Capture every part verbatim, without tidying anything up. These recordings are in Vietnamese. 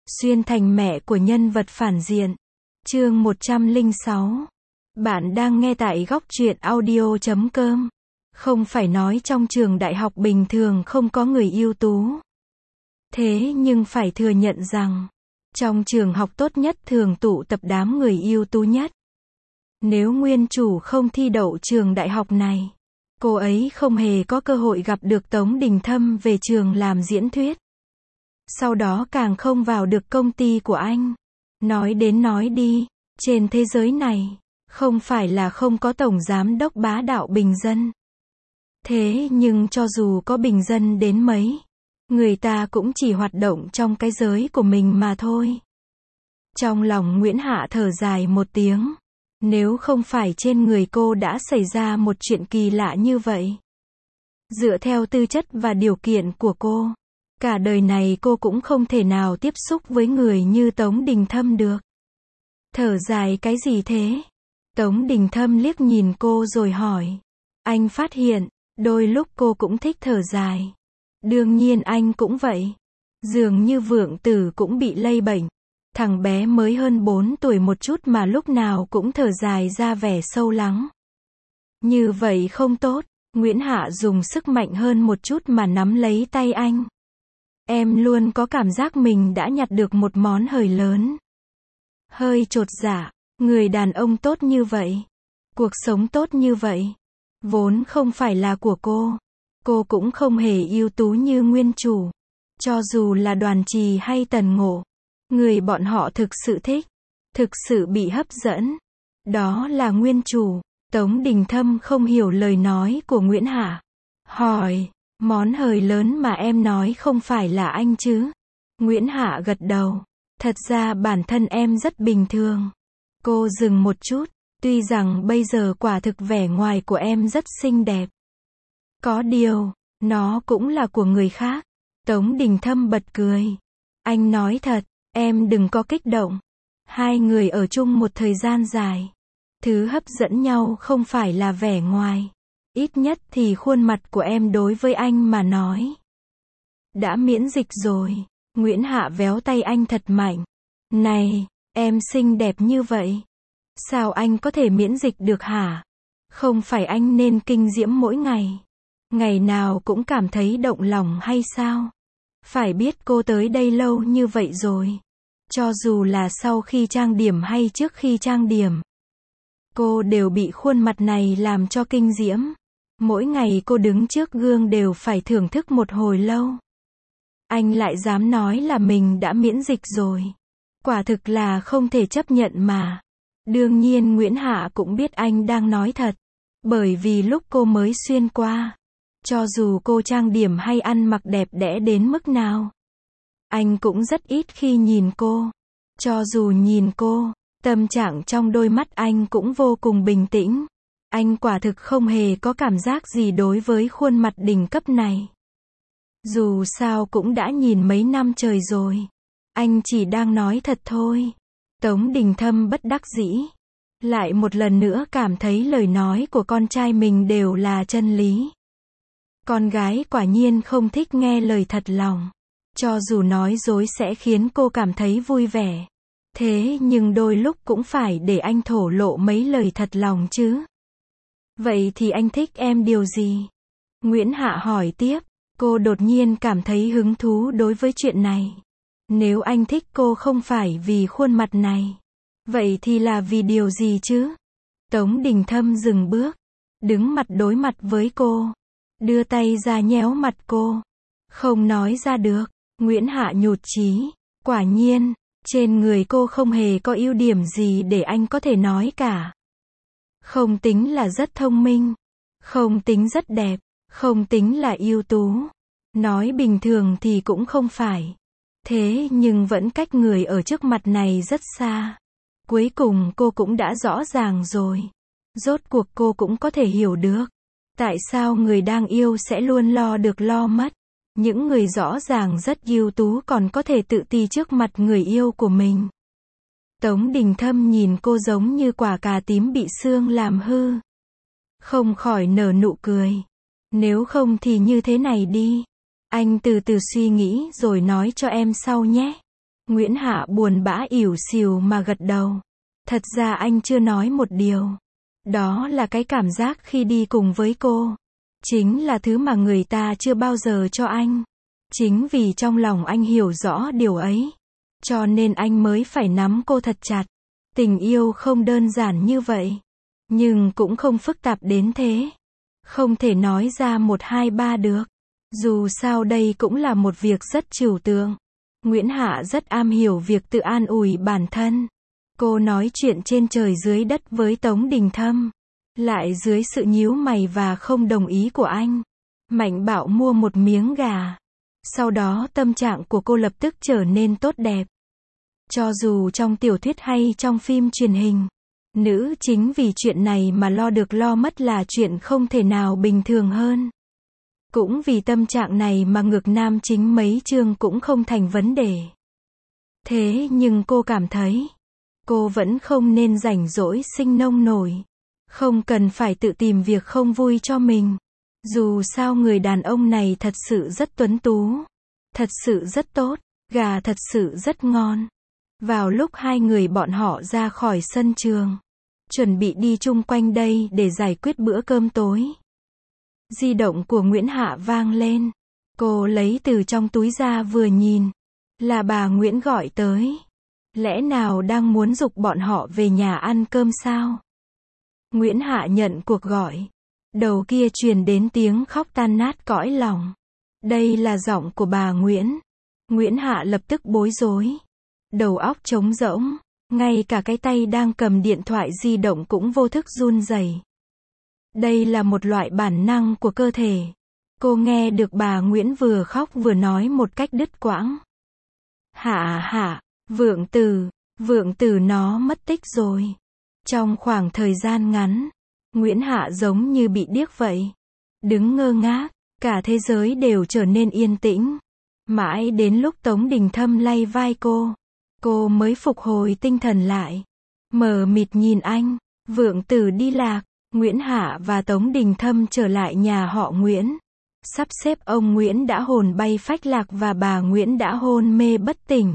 Xuyên thành mẹ của nhân vật phản diện. Chương một trăm lẻ sáu. Bạn đang nghe tại góc truyện audio chấm com. Không phải nói trong trường đại học bình thường không có người ưu tú. Thế nhưng phải thừa nhận rằng, trong trường học tốt nhất thường tụ tập đám người ưu tú nhất. Nếu nguyên chủ không thi đậu trường đại học này, cô ấy không hề có cơ hội gặp được Tống Đình Thâm về trường làm diễn thuyết. Sau đó càng không vào được công ty của anh. Nói đến nói đi, trên thế giới này, không phải là không có tổng giám đốc bá đạo bình dân. Thế nhưng cho dù có bình dân đến mấy, người ta cũng chỉ hoạt động trong cái giới của mình mà thôi. Trong lòng Nguyễn Hạ thở dài một tiếng. Nếu không phải trên người cô đã xảy ra một chuyện kỳ lạ như vậy. Dựa theo tư chất và điều kiện của cô, cả đời này cô cũng không thể nào tiếp xúc với người như Tống Đình Thâm được. Thở dài cái gì thế? Tống Đình Thâm liếc nhìn cô rồi hỏi. Anh phát hiện, đôi lúc cô cũng thích thở dài. Đương nhiên anh cũng vậy. Dường như Vượng Tử cũng bị lây bệnh. Thằng bé mới hơn bốn tuổi một chút mà lúc nào cũng thở dài ra vẻ sâu lắng. Như vậy không tốt. Nguyễn Hạ dùng sức mạnh hơn một chút mà nắm lấy tay anh. Em luôn có cảm giác mình đã nhặt được một món hời lớn. Hơi chột dạ, người đàn ông tốt như vậy, cuộc sống tốt như vậy, vốn không phải là của cô. Cô cũng không hề ưu tú như nguyên chủ. Cho dù là Đoàn Trì hay Tần Ngộ, người bọn họ thực sự thích, thực sự bị hấp dẫn, đó là nguyên chủ. Tống Đình Thâm không hiểu lời nói của Nguyễn Hạ. Hỏi, món hời lớn mà em nói không phải là anh chứ? Nguyễn Hạ gật đầu. Thật ra bản thân em rất bình thường. Cô dừng một chút. Tuy rằng bây giờ quả thực vẻ ngoài của em rất xinh đẹp. Có điều, nó cũng là của người khác. Tống Đình Thâm bật cười. Anh nói thật, em đừng có kích động. Hai người ở chung một thời gian dài. Thứ hấp dẫn nhau không phải là vẻ ngoài. Ít nhất thì khuôn mặt của em đối với anh mà nói. Đã miễn dịch rồi. Nguyễn Hạ véo tay anh thật mạnh. Này, em xinh đẹp như vậy. Sao anh có thể miễn dịch được hả? Không phải anh nên kinh diễm mỗi ngày. Ngày nào cũng cảm thấy động lòng hay sao? Phải biết cô tới đây lâu như vậy rồi. Cho dù là sau khi trang điểm hay trước khi trang điểm, cô đều bị khuôn mặt này làm cho kinh diễm. Mỗi ngày cô đứng trước gương đều phải thưởng thức một hồi lâu. Anh lại dám nói là mình đã miễn dịch rồi. Quả thực là không thể chấp nhận mà. Đương nhiên Nguyễn Hạ cũng biết anh đang nói thật. Bởi vì lúc cô mới xuyên qua, cho dù cô trang điểm hay ăn mặc đẹp đẽ đến mức nào, anh cũng rất ít khi nhìn cô. Cho dù nhìn cô, tâm trạng trong đôi mắt anh cũng vô cùng bình tĩnh. Anh quả thực không hề có cảm giác gì đối với khuôn mặt đỉnh cấp này. Dù sao cũng đã nhìn mấy năm trời rồi. Anh chỉ đang nói thật thôi. Tống Đình Thâm bất đắc dĩ. Lại một lần nữa cảm thấy lời nói của con trai mình đều là chân lý. Con gái quả nhiên không thích nghe lời thật lòng. Cho dù nói dối sẽ khiến cô cảm thấy vui vẻ. Thế nhưng đôi lúc cũng phải để anh thổ lộ mấy lời thật lòng chứ. Vậy thì anh thích em điều gì? Nguyễn Hạ hỏi tiếp. Cô đột nhiên cảm thấy hứng thú đối với chuyện này. Nếu anh thích cô không phải vì khuôn mặt này, vậy thì là vì điều gì chứ? Tống Đình Thâm dừng bước, đứng mặt đối mặt với cô, đưa tay ra nhéo mặt cô. Không nói ra được. Nguyễn Hạ nhụt chí. Quả nhiên, trên người cô không hề có ưu điểm gì để anh có thể nói cả. Không tính là rất thông minh, không tính rất đẹp, không tính là ưu tú. Nói bình thường thì cũng không phải. Thế nhưng vẫn cách người ở trước mặt này rất xa. Cuối cùng cô cũng đã rõ ràng rồi. Rốt cuộc cô cũng có thể hiểu được. Tại sao người đang yêu sẽ luôn lo được lo mất. Những người rõ ràng rất ưu tú còn có thể tự ti trước mặt người yêu của mình. Tống Đình Thâm nhìn cô giống như quả cà tím bị sương làm hư. Không khỏi nở nụ cười. Nếu không thì như thế này đi. Anh từ từ suy nghĩ rồi nói cho em sau nhé. Nguyễn Hạ buồn bã ỉu xìu mà gật đầu. Thật ra anh chưa nói một điều. Đó là cái cảm giác khi đi cùng với cô. Chính là thứ mà người ta chưa bao giờ cho anh. Chính vì trong lòng anh hiểu rõ điều ấy. Cho nên anh mới phải nắm cô thật chặt. Tình yêu không đơn giản như vậy. Nhưng cũng không phức tạp đến thế. Không thể nói ra một hai ba được. Dù sao đây cũng là một việc rất trừu tượng. Nguyễn Hạ rất am hiểu việc tự an ủi bản thân. Cô nói chuyện trên trời dưới đất với Tống Đình Thâm. Lại dưới sự nhíu mày và không đồng ý của anh. Mạnh bạo mua một miếng gà. Sau đó tâm trạng của cô lập tức trở nên tốt đẹp. Cho dù trong tiểu thuyết hay trong phim truyền hình, nữ chính vì chuyện này mà lo được lo mất là chuyện không thể nào bình thường hơn. Cũng vì tâm trạng này mà ngược nam chính mấy chương cũng không thành vấn đề. Thế nhưng cô cảm thấy, cô vẫn không nên rảnh rỗi sinh nông nổi. Không cần phải tự tìm việc không vui cho mình. Dù sao người đàn ông này thật sự rất tuấn tú. Thật sự rất tốt. Gà thật sự rất ngon. Vào lúc hai người bọn họ ra khỏi sân trường, chuẩn bị đi chung quanh đây để giải quyết bữa cơm tối, di động của Nguyễn Hạ vang lên. Cô lấy từ trong túi ra vừa nhìn. Là bà Nguyễn gọi tới. Lẽ nào đang muốn giục bọn họ về nhà ăn cơm sao? Nguyễn Hạ nhận cuộc gọi. Đầu kia truyền đến tiếng khóc tan nát cõi lòng. Đây là giọng của bà Nguyễn. Nguyễn Hạ lập tức bối rối. Đầu óc trống rỗng. Ngay cả cái tay đang cầm điện thoại di động cũng vô thức run rẩy. Đây là một loại bản năng của cơ thể. Cô nghe được bà Nguyễn vừa khóc vừa nói một cách đứt quãng. Hạ hạ, Vượng Tử, Vượng Tử nó mất tích rồi. Trong khoảng thời gian ngắn, Nguyễn Hạ giống như bị điếc vậy. Đứng ngơ ngác, cả thế giới đều trở nên yên tĩnh. Mãi đến lúc Tống Đình Thâm lay vai cô, cô mới phục hồi tinh thần lại. Mờ mịt nhìn anh. Vượng Tử đi lạc. Nguyễn Hạ và Tống Đình Thâm trở lại nhà họ Nguyễn. Sắp xếp ông Nguyễn đã hồn bay phách lạc và bà Nguyễn đã hôn mê bất tỉnh.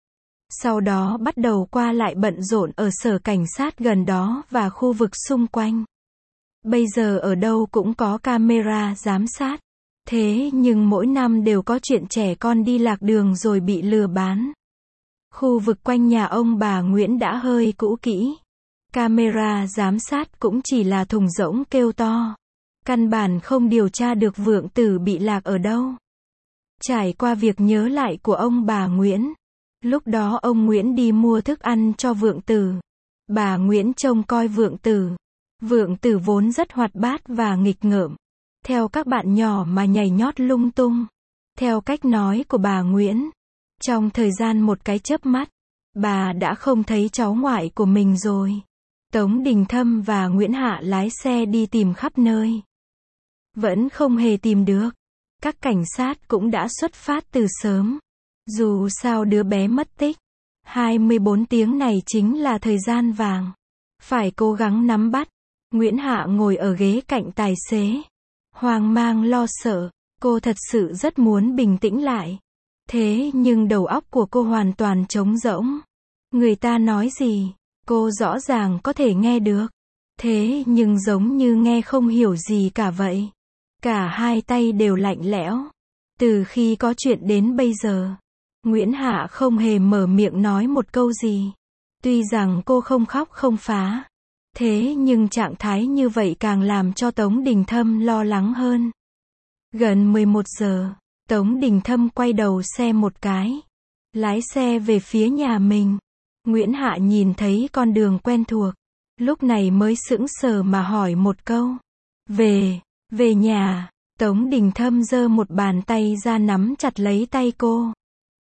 Sau đó bắt đầu qua lại bận rộn ở sở cảnh sát gần đó và khu vực xung quanh. Bây giờ ở đâu cũng có camera giám sát. Thế nhưng mỗi năm đều có chuyện trẻ con đi lạc đường rồi bị lừa bán. Khu vực quanh nhà ông bà Nguyễn đã hơi cũ kỹ. Camera giám sát cũng chỉ là thùng rỗng kêu to. Căn bản không điều tra được Vượng Tử bị lạc ở đâu. Trải qua việc nhớ lại của ông bà Nguyễn. Lúc đó ông Nguyễn đi mua thức ăn cho Vượng Tử. Bà Nguyễn trông coi Vượng Tử. Vượng Tử vốn rất hoạt bát và nghịch ngợm. Theo các bạn nhỏ mà nhảy nhót lung tung. Theo cách nói của bà Nguyễn, trong thời gian một cái chớp mắt, bà đã không thấy cháu ngoại của mình rồi. Tống Đình Thâm và Nguyễn Hạ lái xe đi tìm khắp nơi. Vẫn không hề tìm được. Các cảnh sát cũng đã xuất phát từ sớm. Dù sao đứa bé mất tích. hai mươi bốn tiếng này chính là thời gian vàng. Phải cố gắng nắm bắt. Nguyễn Hạ ngồi ở ghế cạnh tài xế. Hoang mang lo sợ. Cô thật sự rất muốn bình tĩnh lại. Thế nhưng đầu óc của cô hoàn toàn trống rỗng. Người ta nói gì, cô rõ ràng có thể nghe được. Thế nhưng giống như nghe không hiểu gì cả vậy. Cả hai tay đều lạnh lẽo. Từ khi có chuyện đến bây giờ, Nguyễn Hạ không hề mở miệng nói một câu gì. Tuy rằng cô không khóc không phá. Thế nhưng trạng thái như vậy càng làm cho Tống Đình Thâm lo lắng hơn. Gần mười một giờ, Tống Đình Thâm quay đầu xe một cái. Lái xe về phía nhà mình. Nguyễn Hạ nhìn thấy con đường quen thuộc. Lúc này mới sững sờ mà hỏi một câu. Về, về nhà. Tống Đình Thâm giơ một bàn tay ra nắm chặt lấy tay cô.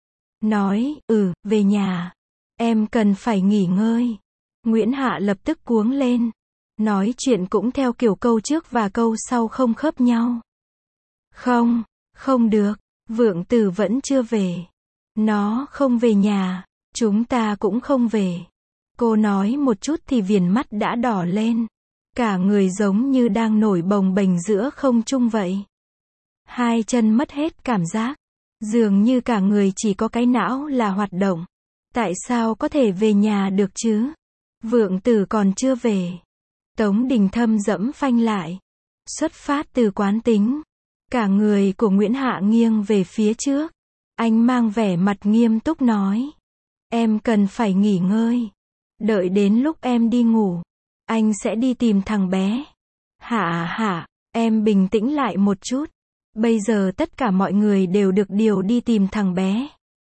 Nói, ừ, về nhà. Em cần phải nghỉ ngơi. Nguyễn Hạ lập tức cuống lên. Nói chuyện cũng theo kiểu câu trước và câu sau không khớp nhau. Không, không được. Vượng Tử vẫn chưa về. Nó không về nhà. Chúng ta cũng không về. Cô nói một chút thì viền mắt đã đỏ lên. Cả người giống như đang nổi bồng bềnh giữa không trung vậy. Hai chân mất hết cảm giác. Dường như cả người chỉ có cái não là hoạt động. Tại sao có thể về nhà được chứ? Vượng Tử còn chưa về. Tống Đình Thâm dẫm phanh lại. Xuất phát từ quán tính. Cả người của Nguyễn Hạ nghiêng về phía trước. Anh mang vẻ mặt nghiêm túc nói. Em cần phải nghỉ ngơi. Đợi đến lúc em đi ngủ, anh sẽ đi tìm thằng bé. Hạ hạ, em bình tĩnh lại một chút. Bây giờ tất cả mọi người đều được điều đi tìm thằng bé.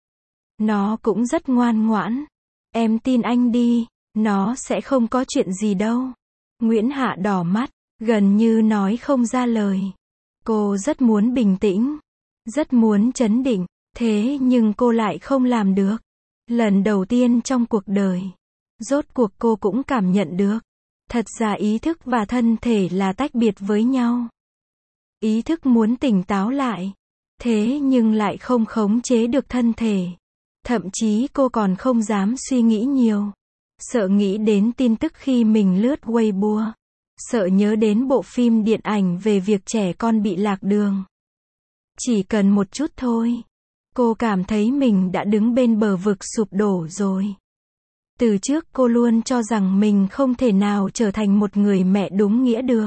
Nó cũng rất ngoan ngoãn. Em tin anh đi, nó sẽ không có chuyện gì đâu. Nguyễn Hạ đỏ mắt, gần như nói không ra lời. Cô rất muốn bình tĩnh, rất muốn trấn định, thế nhưng cô lại không làm được. Lần đầu tiên trong cuộc đời, rốt cuộc cô cũng cảm nhận được. Thật ra ý thức và thân thể là tách biệt với nhau. Ý thức muốn tỉnh táo lại, thế nhưng lại không khống chế được thân thể. Thậm chí cô còn không dám suy nghĩ nhiều. Sợ nghĩ đến tin tức khi mình lướt Weibo. Sợ nhớ đến bộ phim điện ảnh về việc trẻ con bị lạc đường. Chỉ cần một chút thôi. Cô cảm thấy mình đã đứng bên bờ vực sụp đổ rồi. Từ trước cô luôn cho rằng mình không thể nào trở thành một người mẹ đúng nghĩa được.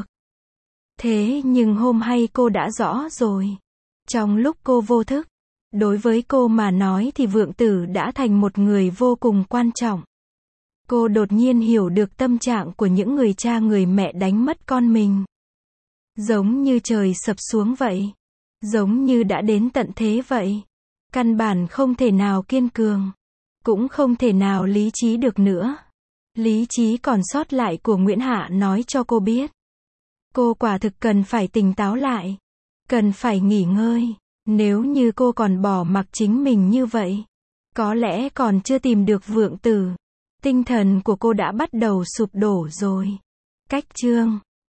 Thế nhưng hôm nay cô đã rõ rồi. Trong lúc cô vô thức, đối với cô mà nói thì Vượng Tử đã thành một người vô cùng quan trọng. Cô đột nhiên hiểu được tâm trạng của những người cha người mẹ đánh mất con mình. Giống như trời sập xuống vậy. Giống như đã đến tận thế vậy. Căn bản không thể nào kiên cường. Cũng không thể nào lý trí được nữa. Lý trí còn sót lại của Nguyễn Hạ nói cho cô biết. Cô quả thực cần phải tỉnh táo lại. Cần phải nghỉ ngơi. Nếu như cô còn bỏ mặc chính mình như vậy, có lẽ còn chưa tìm được Vượng Tử. Tinh thần của cô đã bắt đầu sụp đổ rồi. Cách chương